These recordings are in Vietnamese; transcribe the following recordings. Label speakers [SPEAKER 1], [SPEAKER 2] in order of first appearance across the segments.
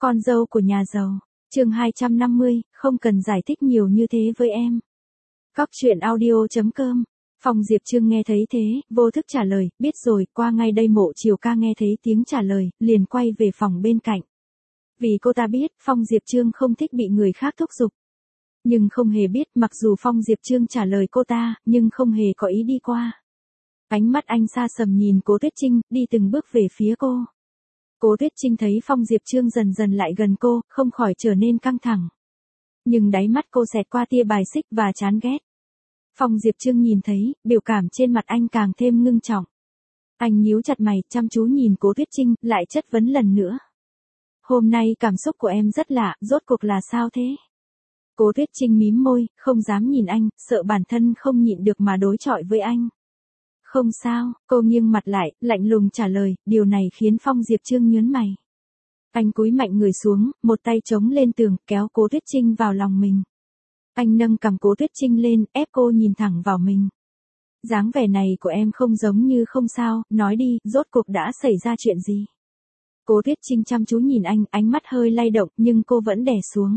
[SPEAKER 1] Con dâu của nhà giàu. Chương 250, không cần giải thích nhiều như thế với em. Góc truyện audio.com. Phong Diệp Trương nghe thấy thế, vô thức trả lời, biết rồi, qua ngay đây. Mộ Chiều Ca nghe thấy tiếng trả lời, liền quay về phòng bên cạnh. Vì cô ta biết, Phong Diệp Trương không thích bị người khác thúc giục. Nhưng không hề biết, mặc dù Phong Diệp Trương trả lời cô ta, nhưng không hề có ý đi qua. Ánh mắt anh xa sầm nhìn Cố Tuyết Trinh, đi từng bước về phía cô. Cố Tuyết Trinh thấy Phong Diệp Trương dần dần lại gần cô, không khỏi trở nên căng thẳng. Nhưng đáy mắt cô xẹt qua tia bài xích và chán ghét. Phong Diệp Trương nhìn thấy, biểu cảm trên mặt anh càng thêm ngưng trọng. Anh nhíu chặt mày, chăm chú nhìn Cố Tuyết Trinh, lại chất vấn lần nữa. Hôm nay cảm xúc của em rất lạ, rốt cuộc là sao thế? Cố Tuyết Trinh mím môi, không dám nhìn anh, sợ bản thân không nhịn được mà đối chọi với anh. Không sao, cô nghiêng mặt lại, lạnh lùng trả lời, điều này khiến Phong Diệp Trương nhướng mày. Anh cúi mạnh người xuống, một tay chống lên tường, kéo Cố Tuyết Trinh vào lòng mình. Anh nâng cằm Cố Tuyết Trinh lên, ép cô nhìn thẳng vào mình. Dáng vẻ này của em không giống như không sao, nói đi, rốt cuộc đã xảy ra chuyện gì? Cố Tuyết Trinh chăm chú nhìn anh, ánh mắt hơi lay động, nhưng cô vẫn đè xuống.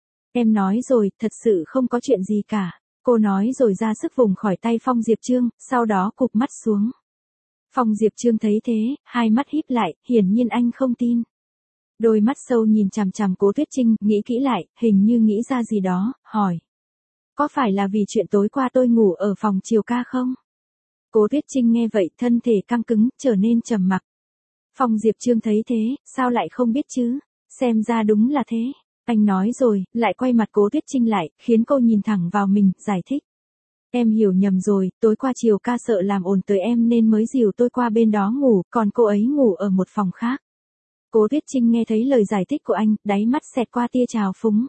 [SPEAKER 1] Em nói rồi, thật sự không có chuyện gì cả. Cô nói rồi ra sức vùng khỏi tay Phong Diệp Trương, sau đó cụp mắt xuống. Phong Diệp Trương thấy thế, hai mắt híp lại, hiển nhiên anh không tin. Đôi mắt sâu nhìn chằm chằm Cố Tuyết Trinh, nghĩ kỹ lại, hình như nghĩ ra gì đó, hỏi. Có phải là vì chuyện tối qua tôi ngủ ở phòng Chiều Ca không? Cố Tuyết Trinh nghe vậy, thân thể căng cứng, trở nên trầm mặc. Phong Diệp Trương thấy thế, sao lại không biết chứ? Xem ra đúng là thế. Anh nói rồi, lại quay mặt Cố Tuyết Trinh lại, khiến cô nhìn thẳng vào mình, giải thích. Em hiểu nhầm rồi, tối qua Chiều Ca sợ làm ồn tới em nên mới dìu tôi qua bên đó ngủ, còn cô ấy ngủ ở một phòng khác. Cố Tuyết Trinh nghe thấy lời giải thích của anh, đáy mắt xẹt qua tia trào phúng.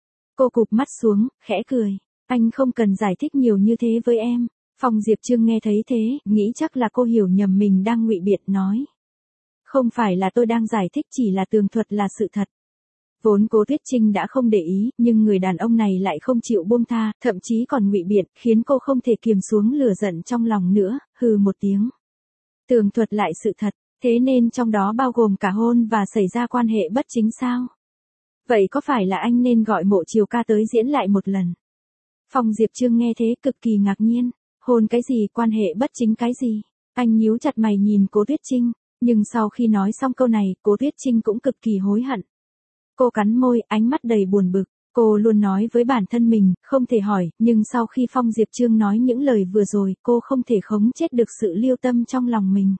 [SPEAKER 1] Cô cụp mắt xuống, khẽ cười. Anh không cần giải thích nhiều như thế với em. Phong Diệp Trương nghe thấy thế, nghĩ chắc là cô hiểu nhầm mình đang ngụy biện, nói. Không phải là tôi đang giải thích, chỉ là tường thuật là sự thật. Vốn Cố Tuyết Trinh đã không để ý, nhưng người đàn ông này lại không chịu buông tha, thậm chí còn ngụy biện, khiến cô không thể kiềm xuống lửa giận trong lòng nữa, hừ một tiếng. Tường thuật lại sự thật, thế nên trong đó bao gồm cả hôn và xảy ra quan hệ bất chính sao? Vậy có phải là anh nên gọi Mộ Chiều Ca tới diễn lại một lần? Phong Diệp Trương nghe thế cực kỳ ngạc nhiên, hôn cái gì, quan hệ bất chính cái gì? Anh nhíu chặt mày nhìn Cố Tuyết Trinh, nhưng sau khi nói xong câu này, Cố Tuyết Trinh cũng cực kỳ hối hận. Cô cắn môi, ánh mắt đầy buồn bực, cô luôn nói với bản thân mình, không thể hỏi, nhưng sau khi Phong Diệp Trương nói những lời vừa rồi, cô không thể khống chế được sự liêu tâm trong lòng mình.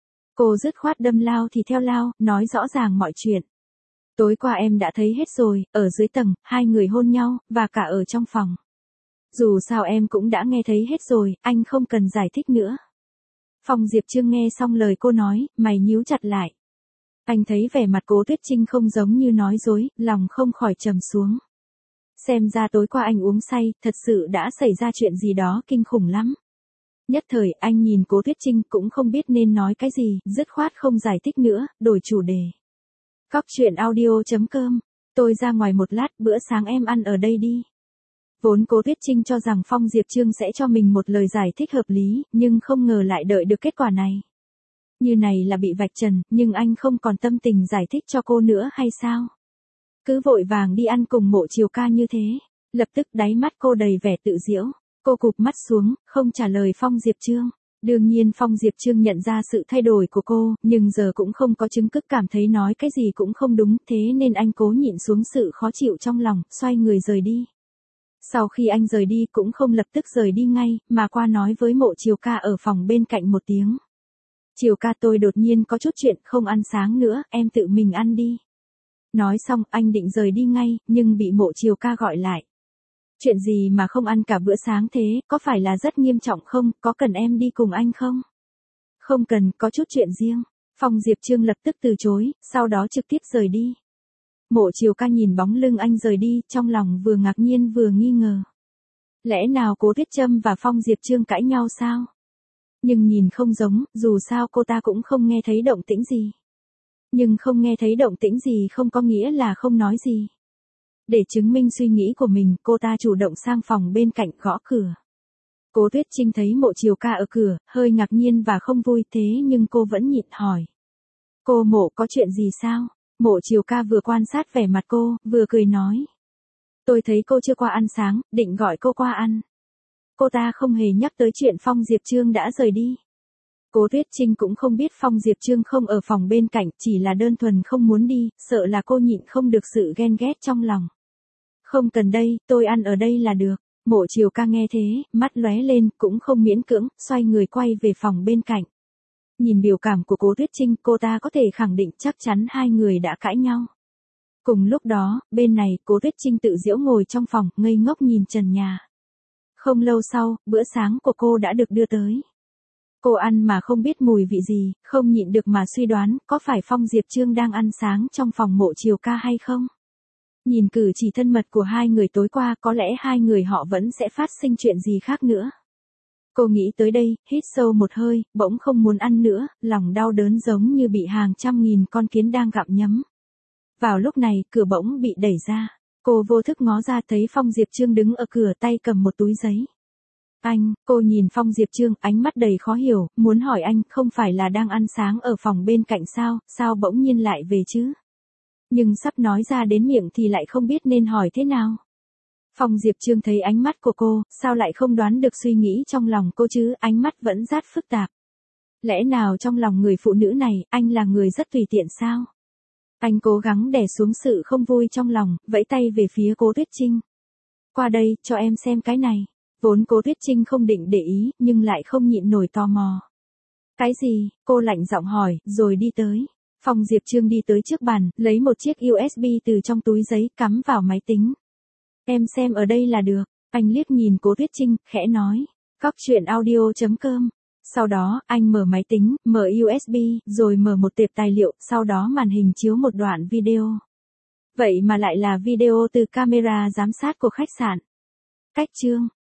[SPEAKER 1] Cô dứt khoát đâm lao thì theo lao, nói rõ ràng mọi chuyện. Tối qua em đã thấy hết rồi, ở dưới tầng, hai người hôn nhau, và cả ở trong phòng. Dù sao em cũng đã nghe thấy hết rồi, anh không cần giải thích nữa. Phong Diệp Trương nghe xong lời cô nói, mày nhíu chặt lại. Anh thấy vẻ mặt Cố Tuyết Trinh không giống như nói dối, lòng không khỏi trầm xuống. Xem ra tối qua anh uống say, thật sự đã xảy ra chuyện gì đó kinh khủng lắm. Nhất thời anh nhìn Cố Tuyết Trinh cũng không biết nên nói cái gì, dứt khoát không giải thích nữa, đổi chủ đề. Góc truyện audio.com. Tôi ra ngoài một lát, bữa sáng em ăn ở đây đi. Vốn Cố Tuyết Trinh cho rằng Phong Diệp Trương sẽ cho mình một lời giải thích hợp lý, nhưng không ngờ lại đợi được kết quả này. Như này là bị vạch trần, nhưng anh không còn tâm tình giải thích cho cô nữa hay sao? Cứ vội vàng đi ăn cùng Mộ Chiều Ca như thế. Lập tức đáy mắt cô đầy vẻ tự giễu. Cô cụp mắt xuống, không trả lời Phong Diệp Trương. Đương nhiên Phong Diệp Trương nhận ra sự thay đổi của cô, nhưng giờ cũng không có chứng cứ, cảm thấy nói cái gì cũng không đúng, thế nên anh cố nhịn xuống sự khó chịu trong lòng, xoay người rời đi. Sau khi anh rời đi cũng không lập tức rời đi ngay, mà qua nói với Mộ Chiều Ca ở phòng bên cạnh một tiếng. Chiều Ca, tôi đột nhiên có chút chuyện, không ăn sáng nữa, em tự mình ăn đi. Nói xong anh định rời đi ngay, nhưng bị Mộ Chiều Ca gọi lại. Chuyện gì mà không ăn cả bữa sáng thế, có phải là rất nghiêm trọng không, có cần em đi cùng anh không? Không cần, có chút chuyện riêng. Phong Diệp Trương lập tức từ chối, sau đó trực tiếp rời đi. Mộ Chiều Ca nhìn bóng lưng anh rời đi, trong lòng vừa ngạc nhiên vừa nghi ngờ. Lẽ nào Cố Tuyết Trâm và Phong Diệp Trương cãi nhau sao? Nhưng nhìn không giống, dù sao cô ta cũng không nghe thấy động tĩnh gì. Nhưng không nghe thấy động tĩnh gì không có nghĩa là không nói gì. Để chứng minh suy nghĩ của mình, cô ta chủ động sang phòng bên cạnh gõ cửa. Cố Tuyết Trinh thấy Mộ Chiều Ca ở cửa, hơi ngạc nhiên và không vui, thế nhưng cô vẫn nhịn hỏi. Cô Mộ, có chuyện gì sao? Mộ Chiều ca vừa quan sát vẻ mặt cô, vừa cười nói. Tôi thấy cô chưa qua ăn sáng, định gọi cô qua ăn. Cô ta không hề nhắc tới chuyện Phong Diệp Trương đã rời đi. Cố Tuyết Trinh cũng không biết Phong Diệp Trương không ở phòng bên cạnh, chỉ là đơn thuần không muốn đi, sợ là cô nhịn không được sự ghen ghét trong lòng. Không cần đây, tôi ăn ở đây là được. Mộ Chiều ca nghe thế, mắt lóe lên, cũng không miễn cưỡng, xoay người quay về phòng bên cạnh. Nhìn biểu cảm của Cố Tuyết Trinh, cô ta có thể khẳng định chắc chắn hai người đã cãi nhau. Cùng lúc đó, bên này, Cố Tuyết Trinh tự giễu ngồi trong phòng, ngây ngốc nhìn trần nhà. Không lâu sau, bữa sáng của cô đã được đưa tới. Cô ăn mà không biết mùi vị gì, không nhịn được mà suy đoán, có phải Phong Diệp Trương đang ăn sáng trong phòng Mộ Chiều ca hay không? Nhìn cử chỉ thân mật của hai người tối qua, có lẽ hai người họ vẫn sẽ phát sinh chuyện gì khác nữa. Cô nghĩ tới đây, hít sâu một hơi, bỗng không muốn ăn nữa, lòng đau đớn giống như bị hàng trăm nghìn con kiến đang gặm nhấm. Vào lúc này, cửa bỗng bị đẩy ra. Cô vô thức ngó ra thấy Phong Diệp Trương đứng ở cửa tay cầm một túi giấy. Anh, cô nhìn Phong Diệp Trương, ánh mắt đầy khó hiểu, muốn hỏi anh, không phải là đang ăn sáng ở phòng bên cạnh sao bỗng nhiên lại về chứ? Nhưng sắp nói ra đến miệng thì lại không biết nên hỏi thế nào. Phong Diệp Trương thấy ánh mắt của cô, sao lại không đoán được suy nghĩ trong lòng cô chứ, ánh mắt vẫn rất phức tạp. Lẽ nào trong lòng người phụ nữ này, anh là người rất tùy tiện sao? Anh cố gắng đè xuống sự không vui trong lòng, vẫy tay về phía Cố Tuyết Trinh. Qua đây, cho em xem cái này. Vốn Cố Tuyết Trinh không định để ý, nhưng lại không nhịn nổi tò mò. Cái gì? Cô lạnh giọng hỏi, rồi đi tới. Phong Diệp Trương đi tới trước bàn, lấy một chiếc USB từ trong túi giấy, cắm vào máy tính. Em xem ở đây là được. Anh liếc nhìn Cố Tuyết Trinh, khẽ nói. Coctruyện.audio.com. Sau đó, anh mở máy tính, mở USB, rồi mở một tệp tài liệu, sau đó màn hình chiếu một đoạn video. Vậy mà lại là video từ camera giám sát của khách sạn. Cách chương.